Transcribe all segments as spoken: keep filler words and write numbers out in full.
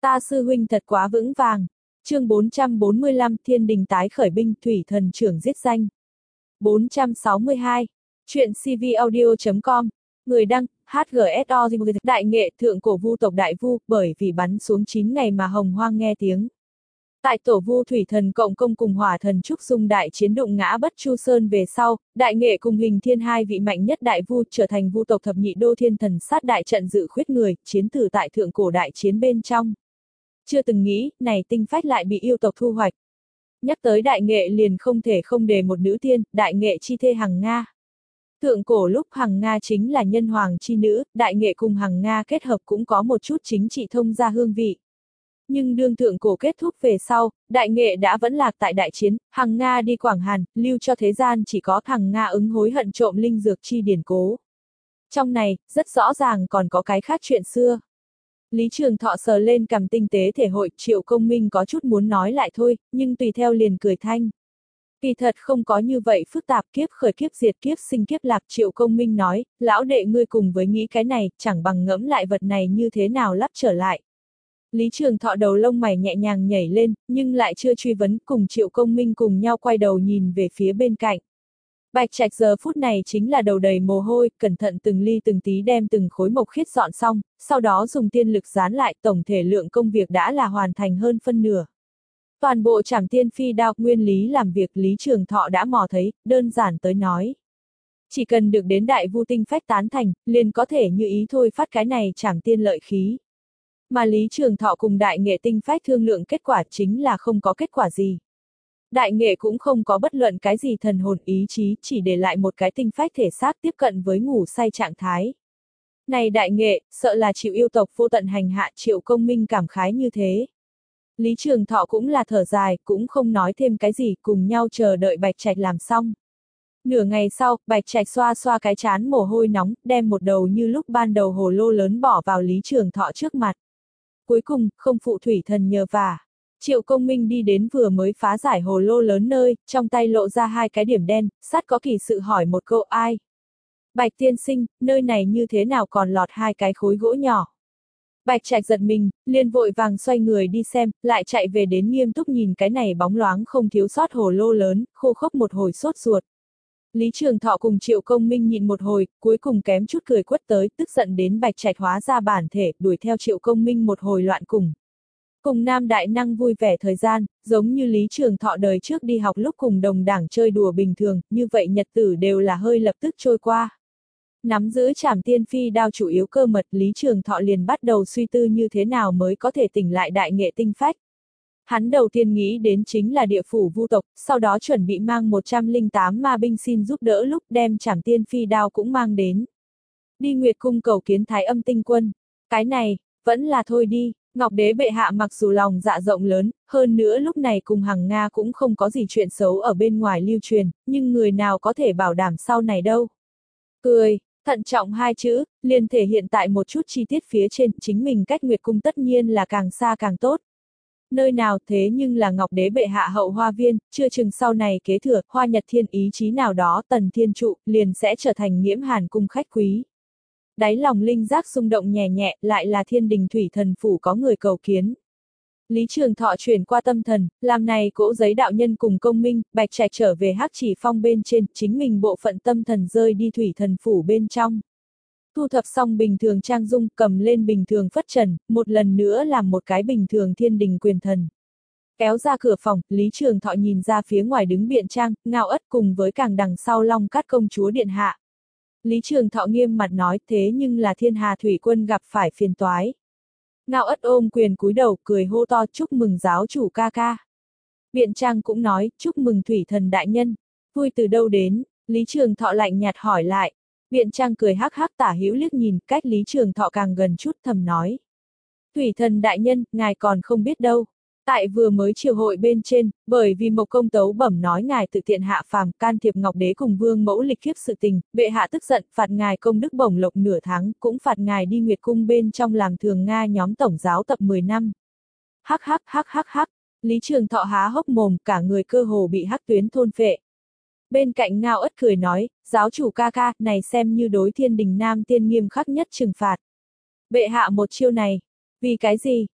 Ta sư huynh thật quá vững vàng. Chương bốn trăm bốn mươi lăm Thiên đình tái khởi binh, thủy thần trưởng giết danh. bốn trăm sáu mươi hai. Chuyện cvaudio chấm com. Người đăng, hát giê ét o. Đại nghệ thượng cổ vu tộc Đại Vu, bởi vì bắn xuống chín ngày mà hồng hoang nghe tiếng. Tại tổ vu thủy thần cộng công cùng hỏa thần Trúc Dung đại chiến đụng ngã Bất Chu Sơn về sau, đại nghệ cùng hình thiên hai vị mạnh nhất đại vu trở thành vu tộc thập nhị đô thiên thần sát đại trận dự khuyết người, chiến tử tại thượng cổ đại chiến bên trong. Chưa từng nghĩ, này tinh phách lại bị yêu tộc thu hoạch. Nhắc tới đại nghệ liền không thể không đề một nữ tiên, đại nghệ chi thê Hằng Nga. Thượng cổ lúc Hằng Nga chính là nhân hoàng chi nữ, đại nghệ cùng Hằng Nga kết hợp cũng có một chút chính trị thông gia hương vị. Nhưng đương thượng cổ kết thúc về sau, đại nghệ đã vẫn lạc tại đại chiến, Hằng Nga đi Quảng Hàn, lưu cho thế gian chỉ có Hằng Nga ứng hối hận trộm linh dược chi điển cố. Trong này, rất rõ ràng còn có cái khác chuyện xưa. Lý Trường Thọ sờ lên cằm tinh tế thể hội, Triệu Công Minh có chút muốn nói lại thôi, nhưng tùy theo liền cười thanh. Kỳ thật không có như vậy phức tạp, kiếp khởi kiếp diệt kiếp sinh kiếp lạc. Triệu Công Minh nói, lão đệ ngươi cùng với nghĩ cái này, chẳng bằng ngẫm lại vật này như thế nào lắp trở lại. Lý Trường Thọ đầu lông mày nhẹ nhàng nhảy lên, nhưng lại chưa truy vấn, cùng Triệu Công Minh cùng nhau quay đầu nhìn về phía bên cạnh. Bạch Trạch giờ phút này chính là đầu đầy mồ hôi, cẩn thận từng ly từng tí đem từng khối mộc khiết dọn xong, sau đó dùng tiên lực dán lại, tổng thể lượng công việc đã là hoàn thành hơn phân nửa. Toàn bộ Trảm Tiên Phi Đao nguyên lý làm việc Lý Trường Thọ đã mò thấy, đơn giản tới nói. Chỉ cần được đến đại vu tinh phách tán thành, liền có thể như ý thôi phát cái này Trảm Tiên lợi khí. Mà Lý Trường Thọ cùng đại nghệ tinh phách thương lượng kết quả chính là không có kết quả gì. Đại nghệ cũng không có bất luận cái gì thần hồn ý chí, chỉ để lại một cái tinh phách thể xác tiếp cận với ngủ say trạng thái. Này đại nghệ, sợ là chịu yêu tộc vô tận hành hạ. Triệu Công Minh cảm khái như thế. Lý Trường Thọ cũng là thở dài, cũng không nói thêm cái gì, cùng nhau chờ đợi Bạch Trạch làm xong. Nửa ngày sau, Bạch Trạch xoa xoa cái trán mồ hôi nóng, đem một đầu như lúc ban đầu hồ lô lớn bỏ vào Lý Trường Thọ trước mặt. Cuối cùng, không phụ thủy thần nhờ vả. Triệu Công Minh đi đến vừa mới phá giải hồ lô lớn nơi, trong tay lộ ra hai cái điểm đen, sát có kỳ sự hỏi một câu ai. Bạch tiên sinh, nơi này như thế nào còn lọt hai cái khối gỗ nhỏ. Bạch Trạch giật mình, liền vội vàng xoay người đi xem, lại chạy về đến nghiêm túc nhìn cái này bóng loáng không thiếu sót hồ lô lớn, khô khốc một hồi sốt ruột. Lý Trường Thọ cùng Triệu Công Minh nhìn một hồi, cuối cùng kém chút cười quất tới, tức giận đến Bạch Trạch hóa ra bản thể, đuổi theo Triệu Công Minh một hồi loạn cùng. Cùng nam đại năng vui vẻ thời gian, giống như Lý Trường Thọ đời trước đi học lúc cùng đồng đảng chơi đùa bình thường, như vậy nhật tử đều là hơi lập tức trôi qua. Nắm giữ Trảm Tiên Phi Đao chủ yếu cơ mật, Lý Trường Thọ liền bắt đầu suy tư như thế nào mới có thể tỉnh lại đại nghệ tinh phách. Hắn đầu tiên nghĩ đến chính là địa phủ vu tộc, sau đó chuẩn bị mang một trăm lẻ tám ma binh xin giúp đỡ lúc đem Trảm Tiên Phi Đao cũng mang đến. Đi Nguyệt Cung cầu kiến Thái Âm Tinh Quân. Cái này, vẫn là thôi đi. Ngọc Đế bệ hạ mặc dù lòng dạ rộng lớn, hơn nữa lúc này cùng Hằng Nga cũng không có gì chuyện xấu ở bên ngoài lưu truyền, nhưng người nào có thể bảo đảm sau này đâu. Cười, thận trọng hai chữ, liền thể hiện tại một chút chi tiết phía trên, chính mình cách Nguyệt Cung tất nhiên là càng xa càng tốt. Nơi nào thế nhưng là Ngọc Đế bệ hạ hậu hoa viên, chưa chừng sau này kế thừa, Hoa Nhật Thiên ý chí nào đó Tần Thiên Trụ, liền sẽ trở thành Nghiễm Hàn cung khách quý. Đáy lòng linh giác rung động nhẹ nhẹ, lại là Thiên Đình Thủy Thần Phủ có người cầu kiến. Lý Trường Thọ chuyển qua tâm thần, làm này cỗ giấy đạo nhân cùng Công Minh, Bạch Trạch trở về Hắc Chỉ Phong bên trên, chính mình bộ phận tâm thần rơi đi Thủy Thần Phủ bên trong. Thu thập xong bình thường trang dung, cầm lên bình thường phất trần, một lần nữa làm một cái bình thường Thiên Đình quyền thần. Kéo ra cửa phòng, Lý Trường Thọ nhìn ra phía ngoài đứng Biện Trang, Ngao Ất cùng với càng đằng sau Long Cát công chúa điện hạ. Lý Trường Thọ nghiêm mặt nói, thế nhưng là Thiên Hà Thủy Quân gặp phải phiền toái. Ngao Ất ôm quyền cúi đầu, cười hô to, chúc mừng giáo chủ ca ca. Biện Trang cũng nói, chúc mừng Thủy Thần đại nhân. Vui từ đâu đến? Lý Trường Thọ lạnh nhạt hỏi lại. Biện Trang cười hắc hắc tả hữu liếc nhìn, cách Lý Trường Thọ càng gần chút thầm nói. Thủy Thần đại nhân, ngài còn không biết đâu. Tại vừa mới triều hội bên trên, bởi vì Mộc Công Tấu bẩm nói ngài tự tiện hạ phàm can thiệp Ngọc Đế cùng Vương Mẫu lịch kiếp sự tình, bệ hạ tức giận, phạt ngài công đức bổng lộc nửa tháng, cũng phạt ngài đi Nguyệt Cung bên trong làm thường Nga nhóm tổng giáo tập mười năm. Hắc hắc hắc hắc hắc, Lý Trường Thọ há hốc mồm, cả người cơ hồ bị hắc tuyến thôn phệ. Bên cạnh Ngao Ất cười nói, giáo chủ ca ca, này xem như đối Thiên Đình Nam tiên nghiêm khắc nhất trừng phạt. Bệ hạ một chiêu này, vì cái gì?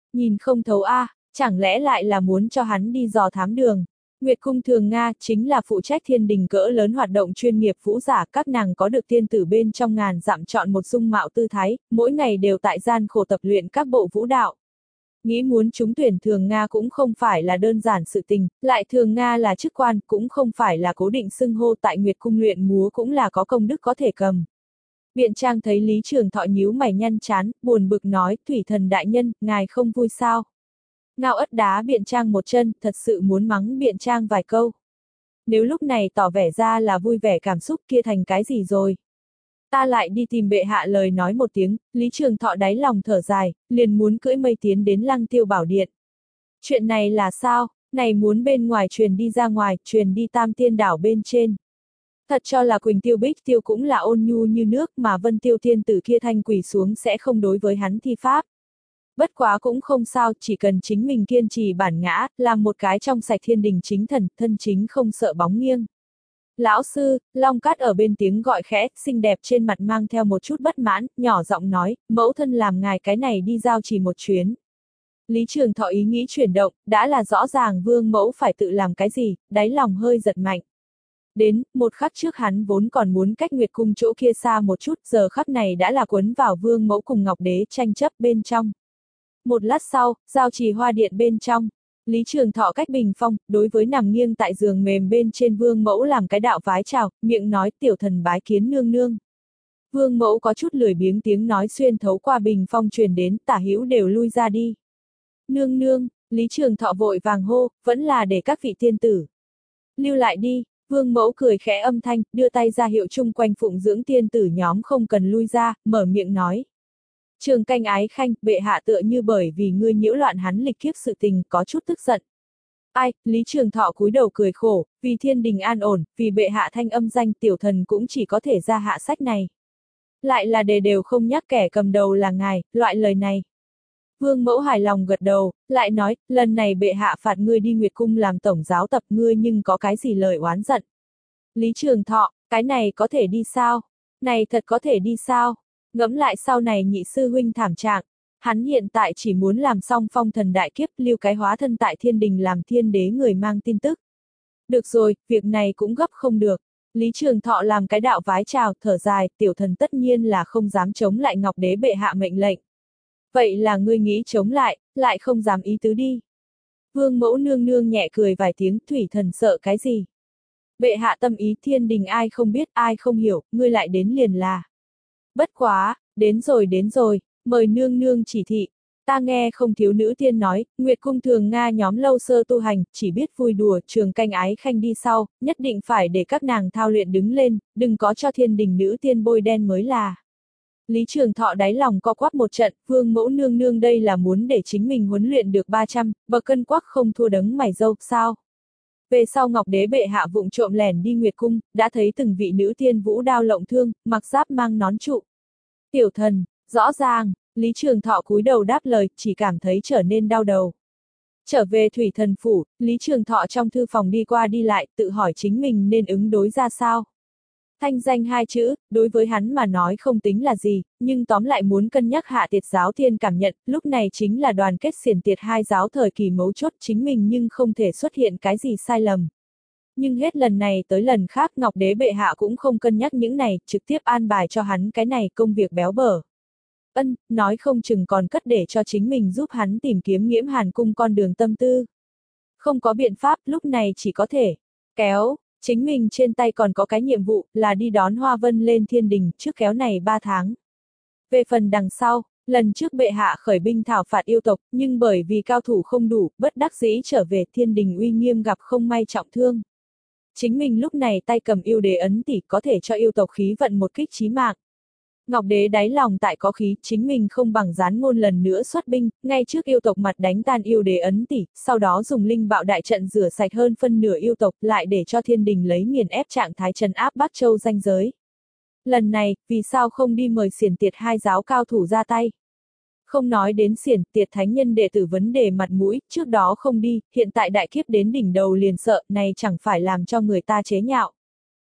Nhìn không thấu a, à, chẳng lẽ lại là muốn cho hắn đi dò thám đường. Nguyệt cung thường Nga chính là phụ trách thiên đình cỡ lớn hoạt động chuyên nghiệp vũ giả, các nàng có được tiên tử bên trong ngàn dặm chọn một dung mạo tư thái, mỗi ngày đều tại gian khổ tập luyện các bộ vũ đạo. Nghĩ muốn trúng tuyển thường Nga cũng không phải là đơn giản sự tình, lại thường Nga là chức quan cũng không phải là cố định xưng hô, tại Nguyệt cung luyện múa cũng là có công đức có thể cầm. Biện Trang thấy Lý Trường Thọ nhíu mày nhăn chán, buồn bực nói, Thủy Thần đại nhân, ngài không vui sao? Ngao Ất đá Biện Trang một chân, thật sự muốn mắng Biện Trang vài câu. Nếu lúc này tỏ vẻ ra là vui vẻ cảm xúc kia thành cái gì rồi? Ta lại đi tìm bệ hạ lời nói một tiếng, Lý Trường Thọ đáy lòng thở dài, liền muốn cưỡi mây tiến đến Lăng Tiêu Bảo Điện. Chuyện này là sao? Này muốn bên ngoài truyền đi ra ngoài, truyền đi Tam Tiên đảo bên trên. Thật cho là Quỳnh Tiêu Bích Tiêu cũng là ôn nhu như nước mà Vân Tiêu Tiên tử kia thanh quỳ xuống sẽ không đối với hắn thi pháp. Bất quá cũng không sao, chỉ cần chính mình kiên trì bản ngã, làm một cái trong sạch thiên đình chính thần, thân chính không sợ bóng nghiêng. Lão sư, Long Cát ở bên tiếng gọi khẽ, xinh đẹp trên mặt mang theo một chút bất mãn, nhỏ giọng nói, mẫu thân làm ngài cái này đi giao chỉ một chuyến. Lý Trường Thọ ý nghĩ chuyển động, đã là rõ ràng vương mẫu phải tự làm cái gì, đáy lòng hơi giật mạnh. Đến, một khắc trước hắn vốn còn muốn cách Nguyệt cung chỗ kia xa một chút, giờ khắc này đã là cuốn vào vương mẫu cùng Ngọc Đế tranh chấp bên trong. Một lát sau, giao trì hoa điện bên trong, Lý Trường Thọ cách bình phong, đối với nằm nghiêng tại giường mềm bên trên vương mẫu làm cái đạo vái chào, miệng nói tiểu thần bái kiến nương nương. Vương mẫu có chút lười biếng tiếng nói xuyên thấu qua bình phong truyền đến, tả hữu đều lui ra đi. Nương nương, Lý Trường Thọ vội vàng hô, vẫn là để các vị tiên tử lưu lại đi. Vương mẫu cười khẽ âm thanh, đưa tay ra hiệu chung quanh phụng dưỡng tiên tử nhóm không cần lui ra, mở miệng nói. Trường Canh Ái Khanh, bệ hạ tựa như bởi vì ngươi nhiễu loạn hắn lịch kiếp sự tình, có chút tức giận. Ai, Lý Trường Thọ cúi đầu cười khổ, vì thiên đình an ổn, vì bệ hạ thanh âm danh tiểu thần cũng chỉ có thể ra hạ sách này. Lại là đề đều không nhắc kẻ cầm đầu là ngài, loại lời này. Vương mẫu hài lòng gật đầu, lại nói, lần này bệ hạ phạt ngươi đi Nguyệt cung làm tổng giáo tập ngươi nhưng có cái gì lời oán giận. Lý Trường Thọ, cái này có thể đi sao? Này thật có thể đi sao? Ngẫm lại sau này nhị sư huynh thảm trạng, hắn hiện tại chỉ muốn làm xong phong thần đại kiếp lưu cái hóa thân tại thiên đình làm thiên đế người mang tin tức. Được rồi, việc này cũng gấp không được. Lý Trường Thọ làm cái đạo vái chào, thở dài, tiểu thần tất nhiên là không dám chống lại Ngọc Đế bệ hạ mệnh lệnh. Vậy là ngươi nghĩ chống lại, lại không dám ý tứ đi. Vương mẫu nương nương nhẹ cười vài tiếng, Thủy Thần sợ cái gì? Bệ hạ tâm ý thiên đình ai không biết, ai không hiểu, ngươi lại đến liền là. Bất quá, đến rồi đến rồi, mời nương nương chỉ thị. Ta nghe không thiếu nữ tiên nói, Nguyệt cung thường Nga nhóm lâu sơ tu hành, chỉ biết vui đùa, Trường Canh Ái Khanh đi sau, nhất định phải để các nàng thao luyện đứng lên, đừng có cho thiên đình nữ tiên bôi đen mới là. Lý Trường Thọ đáy lòng co quắp một trận, vương mẫu nương nương đây là muốn để chính mình huấn luyện được ba trăm, bậc cân quắc không thua đấng mày râu, sao? Về sau Ngọc Đế bệ hạ vụng trộm lẻn đi Nguyệt cung, đã thấy từng vị nữ tiên vũ đao lộng thương, mặc giáp mang nón trụ. Tiểu thần, rõ ràng, Lý Trường Thọ cúi đầu đáp lời, chỉ cảm thấy trở nên đau đầu. Trở về Thủy Thần phủ, Lý Trường Thọ trong thư phòng đi qua đi lại, tự hỏi chính mình nên ứng đối ra sao. Thanh danh hai chữ, đối với hắn mà nói không tính là gì, nhưng tóm lại muốn cân nhắc hạ tiệt giáo tiên cảm nhận, lúc này chính là đoàn kết xiển tiệt hai giáo thời kỳ mấu chốt chính mình nhưng không thể xuất hiện cái gì sai lầm. Nhưng hết lần này tới lần khác Ngọc Đế bệ hạ cũng không cân nhắc những này, trực tiếp an bài cho hắn cái này công việc béo bở. Ân, nói không chừng còn cất để cho chính mình giúp hắn tìm kiếm Nghiễm Hàn cung con đường tâm tư. Không có biện pháp, lúc này chỉ có thể kéo. Chính mình trên tay còn có cái nhiệm vụ, là đi đón Hoa Vân lên thiên đình, trước kéo này ba tháng. Về phần đằng sau, lần trước bệ hạ khởi binh thảo phạt yêu tộc, nhưng bởi vì cao thủ không đủ, bất đắc dĩ trở về thiên đình uy nghiêm gặp không may trọng thương. Chính mình lúc này tay cầm yêu đế ấn tỷ có thể cho yêu tộc khí vận một kích chí mạng. Ngọc Đế đáy lòng tại có khí, chính mình không bằng gián ngôn lần nữa xuất binh, ngay trước yêu tộc mặt đánh tan yêu đế ấn tỷ, sau đó dùng linh bạo đại trận rửa sạch hơn phân nửa yêu tộc, lại để cho thiên đình lấy nghiền ép trạng thái trấn áp Bắc Châu ranh giới. Lần này, vì sao không đi mời xiển tiệt hai giáo cao thủ ra tay? Không nói đến xiển tiệt thánh nhân đệ tử vấn đề mặt mũi, trước đó không đi, hiện tại đại kiếp đến đỉnh đầu liền sợ, này chẳng phải làm cho người ta chế nhạo.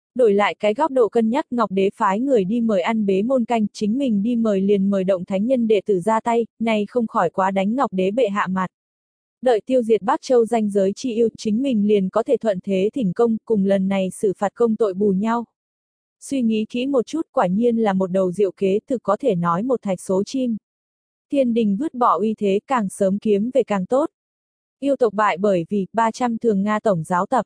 Đổi lại cái góc độ cân nhắc, Ngọc Đế phái người đi mời ăn bế môn canh, chính mình đi mời liền mời động thánh nhân đệ tử ra tay, này không khỏi quá đánh Ngọc Đế bệ hạ mặt. Đợi tiêu diệt Bắc Châu danh giới chi yêu, chính mình liền có thể thuận thế thỉnh công, cùng lần này xử phạt công tội bù nhau. Suy nghĩ kỹ một chút, quả nhiên là một đầu diệu kế, thực có thể nói một thạch số chim. Thiên đình vứt bỏ uy thế, càng sớm kiếm về càng tốt. Yêu tộc bại bởi vì ba trăm thường Nga tổng giáo tập.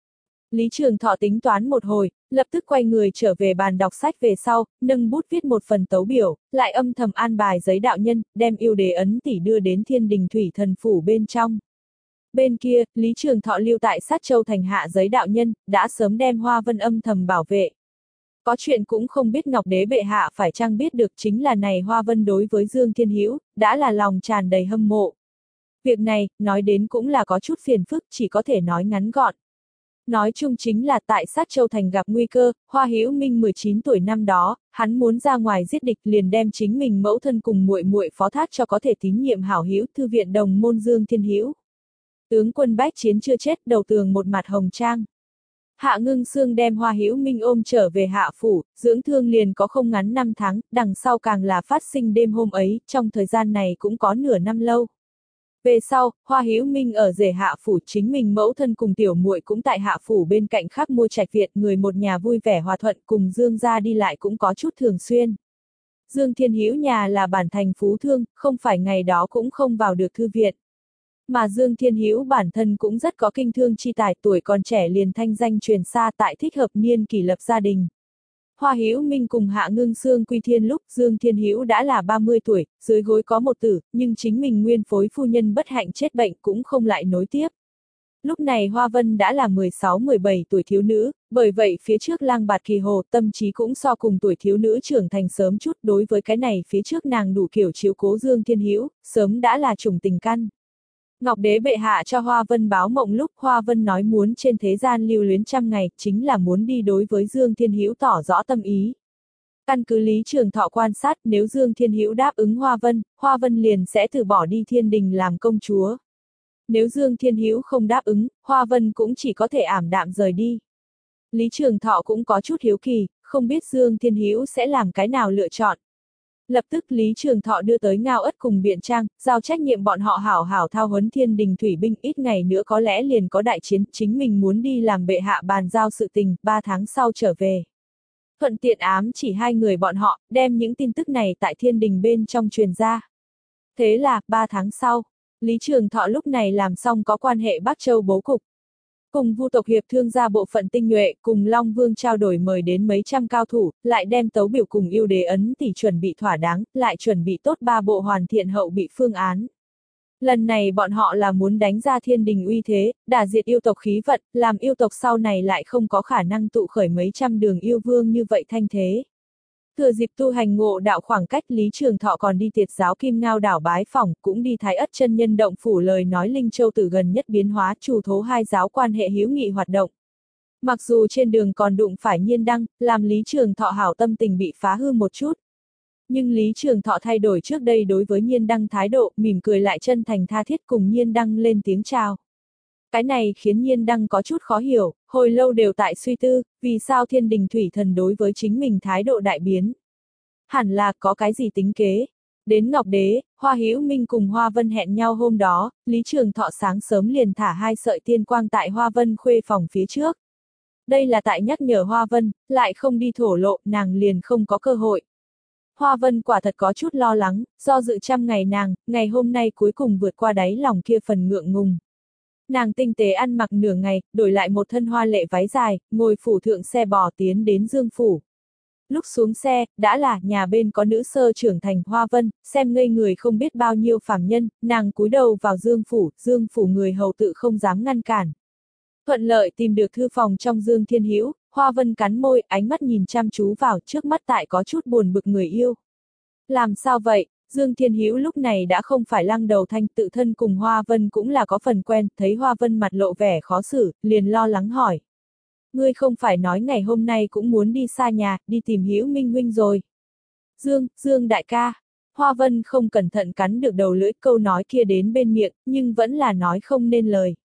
Lý Trường Thọ tính toán một hồi, lập tức quay người trở về bàn đọc sách về sau, nâng bút viết một phần tấu biểu, lại âm thầm an bài giấy đạo nhân, đem yêu đế ấn tỷ đưa đến thiên đình thủy thần phủ bên trong. Bên kia, Lý Trường Thọ lưu tại Sát Châu thành hạ giấy đạo nhân, đã sớm đem Hoa Vân âm thầm bảo vệ. Có chuyện cũng không biết Ngọc Đế bệ hạ phải chăng biết được, chính là này Hoa Vân đối với Dương Thiên Hữu đã là lòng tràn đầy hâm mộ. Việc này, nói đến cũng là có chút phiền phức, chỉ có thể nói ngắn gọn. Nói chung chính là tại Sát Châu thành gặp nguy cơ, Hoa Hữu Minh mười chín tuổi năm đó, hắn muốn ra ngoài giết địch, liền đem chính mình mẫu thân cùng muội muội phó thác cho có thể tín nhiệm hảo hữu thư viện đồng môn Dương Thiên Hữu. Tướng quân bách chiến chưa chết, đầu tường một mặt hồng trang. Hạ Ngưng Xương đem Hoa Hữu Minh ôm trở về hạ phủ, dưỡng thương liền có không ngắn năm tháng, đằng sau càng là phát sinh đêm hôm ấy, trong thời gian này cũng có nửa năm lâu. Về sau, Hoa Hữu Minh ở rể hạ phủ, chính mình mẫu thân cùng tiểu muội cũng tại hạ phủ bên cạnh khác mua trạch viện, người một nhà vui vẻ hòa thuận, cùng Dương gia đi lại cũng có chút thường xuyên. Dương Thiên Hữu nhà là bản thành phú thương, không phải ngày đó cũng không vào được thư viện. Mà Dương Thiên Hữu bản thân cũng rất có kinh thương chi tài, tuổi còn trẻ liền thanh danh truyền xa, tại thích hợp niên kỷ lập gia đình. Hoa Hữu Minh cùng Hạ Ngưng Xương quy thiên lúc Dương Thiên Hữu đã là ba mươi tuổi, dưới gối có một tử, nhưng chính mình nguyên phối phu nhân bất hạnh chết bệnh cũng không lại nối tiếp. Lúc này Hoa Vân đã là mười sáu mười bảy tuổi thiếu nữ, bởi vậy phía trước Lang Bạt Kỳ Hồ tâm trí cũng so cùng tuổi thiếu nữ trưởng thành sớm chút, đối với cái này phía trước nàng đủ kiểu chiếu cố Dương Thiên Hữu, sớm đã là trùng tình căn. Ngọc Đế bệ hạ cho Hoa Vân báo mộng lúc Hoa Vân nói muốn trên thế gian lưu luyến trăm ngày, chính là muốn đi đối với Dương Thiên Hữu tỏ rõ tâm ý. Căn cứ Lý Trường Thọ quan sát, nếu Dương Thiên Hữu đáp ứng Hoa Vân, Hoa Vân liền sẽ từ bỏ đi thiên đình làm công chúa. Nếu Dương Thiên Hữu không đáp ứng, Hoa Vân cũng chỉ có thể ảm đạm rời đi. Lý Trường Thọ cũng có chút hiếu kỳ, không biết Dương Thiên Hữu sẽ làm cái nào lựa chọn. Lập tức Lý Trường Thọ đưa tới Ngao Ất cùng Biện Trang, giao trách nhiệm bọn họ hảo hảo thao huấn thiên đình thủy binh, ít ngày nữa có lẽ liền có đại chiến, chính mình muốn đi làm bệ hạ bàn giao sự tình, ba tháng sau trở về. Thuận tiện ám chỉ hai người bọn họ, đem những tin tức này tại thiên đình bên trong truyền ra. Thế là, ba tháng sau, Lý Trường Thọ lúc này làm xong có quan hệ Bắc Châu bố cục. Cùng Vu tộc hiệp thương gia bộ phận tinh nhuệ, cùng Long Vương trao đổi mời đến mấy trăm cao thủ, lại đem tấu biểu cùng yêu đế ấn tỷ chuẩn bị thỏa đáng, lại chuẩn bị tốt ba bộ hoàn thiện hậu bị phương án. Lần này bọn họ là muốn đánh ra thiên đình uy thế, đả diệt yêu tộc khí vận, làm yêu tộc sau này lại không có khả năng tụ khởi mấy trăm đường yêu vương như vậy thanh thế. Thừa dịp tu hành ngộ đạo khoảng cách, Lý Trường Thọ còn đi Tiệt giáo Kim Ngao đảo bái phỏng, cũng đi Thái Ất chân nhân động phủ lời nói Linh Châu Tử gần nhất biến hóa chủ thố hai giáo quan hệ hữu nghị hoạt động. Mặc dù trên đường còn đụng phải Nhiên Đăng, làm Lý Trường Thọ hảo tâm tình bị phá hư một chút. Nhưng Lý Trường Thọ thay đổi trước đây đối với Nhiên Đăng thái độ, mỉm cười lại chân thành tha thiết cùng Nhiên Đăng lên tiếng chào. Cái này khiến Nhiên Đăng có chút khó hiểu, hồi lâu đều tại suy tư, vì sao thiên đình thủy thần đối với chính mình thái độ đại biến. Hẳn là có cái gì tính kế. Đến Ngọc Đế, Hoa Hữu Minh cùng Hoa Vân hẹn nhau hôm đó, Lý Trường Thọ sáng sớm liền thả hai sợi tiên quang tại Hoa Vân khuê phòng phía trước. Đây là tại nhắc nhở Hoa Vân, lại không đi thổ lộ, nàng liền không có cơ hội. Hoa Vân quả thật có chút lo lắng, do dự trăm ngày nàng, ngày hôm nay cuối cùng vượt qua đáy lòng kia phần ngượng ngùng. Nàng tinh tế ăn mặc nửa ngày, đổi lại một thân hoa lệ váy dài, ngồi phủ thượng xe bò tiến đến Dương phủ. Lúc xuống xe, đã là nhà bên có nữ sơ trưởng thành Hoa Vân, xem ngây người không biết bao nhiêu phàm nhân, nàng cúi đầu vào Dương phủ, Dương phủ người hầu tự không dám ngăn cản. Thuận lợi tìm được thư phòng trong Dương Thiên Hữu, Hoa Vân cắn môi, ánh mắt nhìn chăm chú vào, trước mắt tại có chút buồn bực người yêu. Làm sao vậy? Dương Thiên Hữu lúc này đã không phải lăng đầu thanh, tự thân cùng Hoa Vân cũng là có phần quen, thấy Hoa Vân mặt lộ vẻ khó xử, liền lo lắng hỏi. Ngươi không phải nói ngày hôm nay cũng muốn đi xa nhà, đi tìm Hữu Minh huynh rồi. Dương, Dương đại ca. Hoa Vân không cẩn thận cắn được đầu lưỡi, câu nói kia đến bên miệng, nhưng vẫn là nói không nên lời.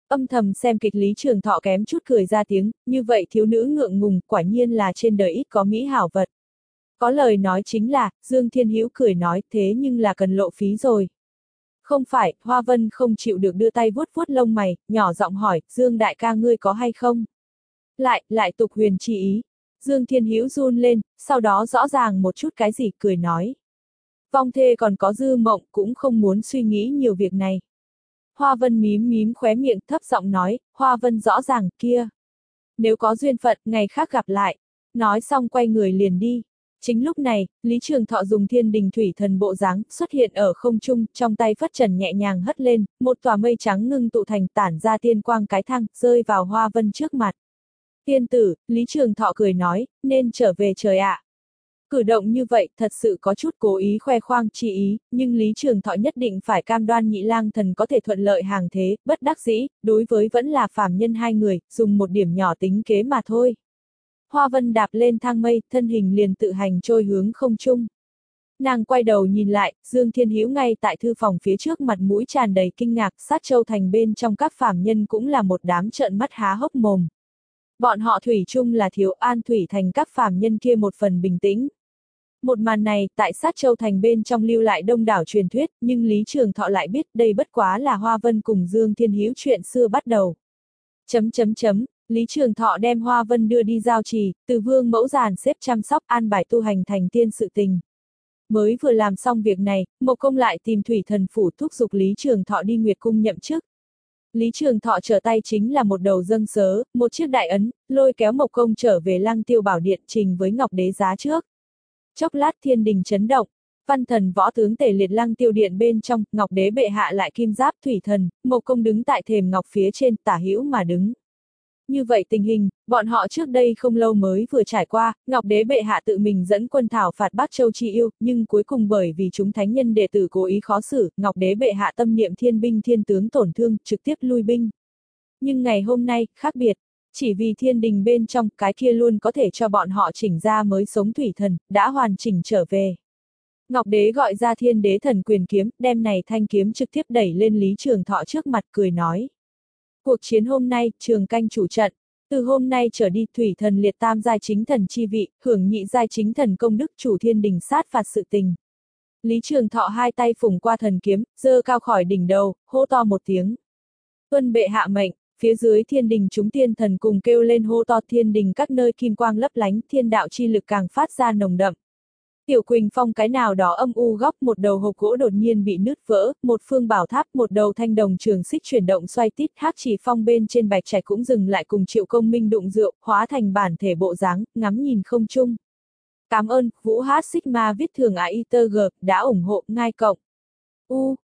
Âm thầm xem kịch Lý Trường Thọ kém chút cười ra tiếng, như vậy thiếu nữ ngượng ngùng, quả nhiên là trên đời ít có mỹ hảo vật. Có lời nói chính là, Dương Thiên Hữu cười nói, thế nhưng là cần lộ phí rồi. Không phải, Hoa Vân không chịu được đưa tay vuốt vuốt lông mày, nhỏ giọng hỏi, Dương đại ca ngươi có hay không? Lại, lại tục huyền chi ý. Dương Thiên Hữu run lên, sau đó rõ ràng một chút cái gì, cười nói. Vong thê còn có dư mộng, cũng không muốn suy nghĩ nhiều việc này. Hoa Vân mím mím khóe miệng, thấp giọng nói, Hoa Vân rõ ràng, kia. Nếu có duyên phận, ngày khác gặp lại. Nói xong quay người liền đi. Chính lúc này, Lý Trường Thọ dùng thiên đình thủy thần bộ dáng xuất hiện ở không trung, trong tay phất trần nhẹ nhàng hất lên, một tòa mây trắng ngưng tụ thành tản ra tiên quang cái thang, rơi vào Hoa Vân trước mặt. Tiên tử, Lý Trường Thọ cười nói, nên trở về trời ạ. À. Cử động như vậy thật sự có chút cố ý khoe khoang chi ý, nhưng Lý Trường Thọ nhất định phải cam đoan Nhị Lang Thần có thể thuận lợi hàng thế, bất đắc dĩ, đối với vẫn là phàm nhân hai người, dùng một điểm nhỏ tính kế mà thôi. Hoa Vân đạp lên thang mây, thân hình liền tự hành trôi hướng không trung. Nàng quay đầu nhìn lại, Dương Thiên Hữu ngay tại thư phòng phía trước mặt mũi tràn đầy kinh ngạc, Sát Châu Thành bên trong các phàm nhân cũng là một đám trợn mắt há hốc mồm. Bọn họ thủy chung là thiếu An Thủy Thành các phàm nhân kia một phần bình tĩnh. Một màn này, tại Sát Châu Thành bên trong lưu lại đông đảo truyền thuyết, nhưng Lý Trường Thọ lại biết đây bất quá là Hoa Vân cùng Dương Thiên Hữu chuyện xưa bắt đầu. Chấm chấm chấm, Lý Trường Thọ đem Hoa Vân đưa đi giao trì, từ vương mẫu giàn xếp chăm sóc an bài tu hành thành tiên sự tình. Mới vừa làm xong việc này, Mộc Công lại tìm thủy thần phủ thúc giục Lý Trường Thọ đi Nguyệt Cung nhậm chức. Lý Trường Thọ trở tay chính là một đầu dâng sớ, một chiếc đại ấn, lôi kéo Mộc Công trở về Lăng Tiêu Bảo Điện trình với Ngọc Đế giá trước. Chốc lát thiên đình chấn động, văn thần võ tướng tề liệt Lăng Tiêu Điện bên trong, Ngọc Đế bệ hạ lại kim giáp thủy thần, Mộc Công đứng tại thềm ngọc phía trên, tả hữu mà đứng. Như vậy tình hình, bọn họ trước đây không lâu mới vừa trải qua, Ngọc Đế bệ hạ tự mình dẫn quân thảo phạt Bắc Châu Chi Yêu, nhưng cuối cùng bởi vì chúng thánh nhân đệ tử cố ý khó xử, Ngọc Đế bệ hạ tâm niệm thiên binh thiên tướng tổn thương, trực tiếp lui binh. Nhưng ngày hôm nay, khác biệt, chỉ vì thiên đình bên trong, cái kia luôn có thể cho bọn họ chỉnh ra mới sống thủy thần, đã hoàn chỉnh trở về. Ngọc Đế gọi ra thiên đế thần quyền kiếm, đem này thanh kiếm trực tiếp đẩy lên Lý Trường Thọ trước mặt cười nói. Cuộc chiến hôm nay, Trường Canh chủ trận, từ hôm nay trở đi thủy thần liệt tam giai chính thần chi vị, hưởng nhị giai chính thần công đức chủ thiên đình sát phạt sự tình. Lý Trường Thọ hai tay phủng qua thần kiếm, giơ cao khỏi đỉnh đầu, hô to một tiếng. Tuân bệ hạ mệnh, phía dưới thiên đình chúng tiên thần cùng kêu lên hô to, thiên đình các nơi kim quang lấp lánh, thiên đạo chi lực càng phát ra nồng đậm. Tiểu Quỳnh Phong cái nào đó âm u góc một đầu hộp gỗ đột nhiên bị nứt vỡ, một phương bảo tháp một đầu thanh đồng trường xích chuyển động xoay tít, Hắc Chỉ Phong bên trên bạch trạch cũng dừng lại cùng Triệu Công Minh đụng rượu, hóa thành bản thể bộ dáng, ngắm nhìn không chung. Cảm ơn, Vũ Hát Sigma viết thường A I T G, đã ủng hộ, ngai cộng. U,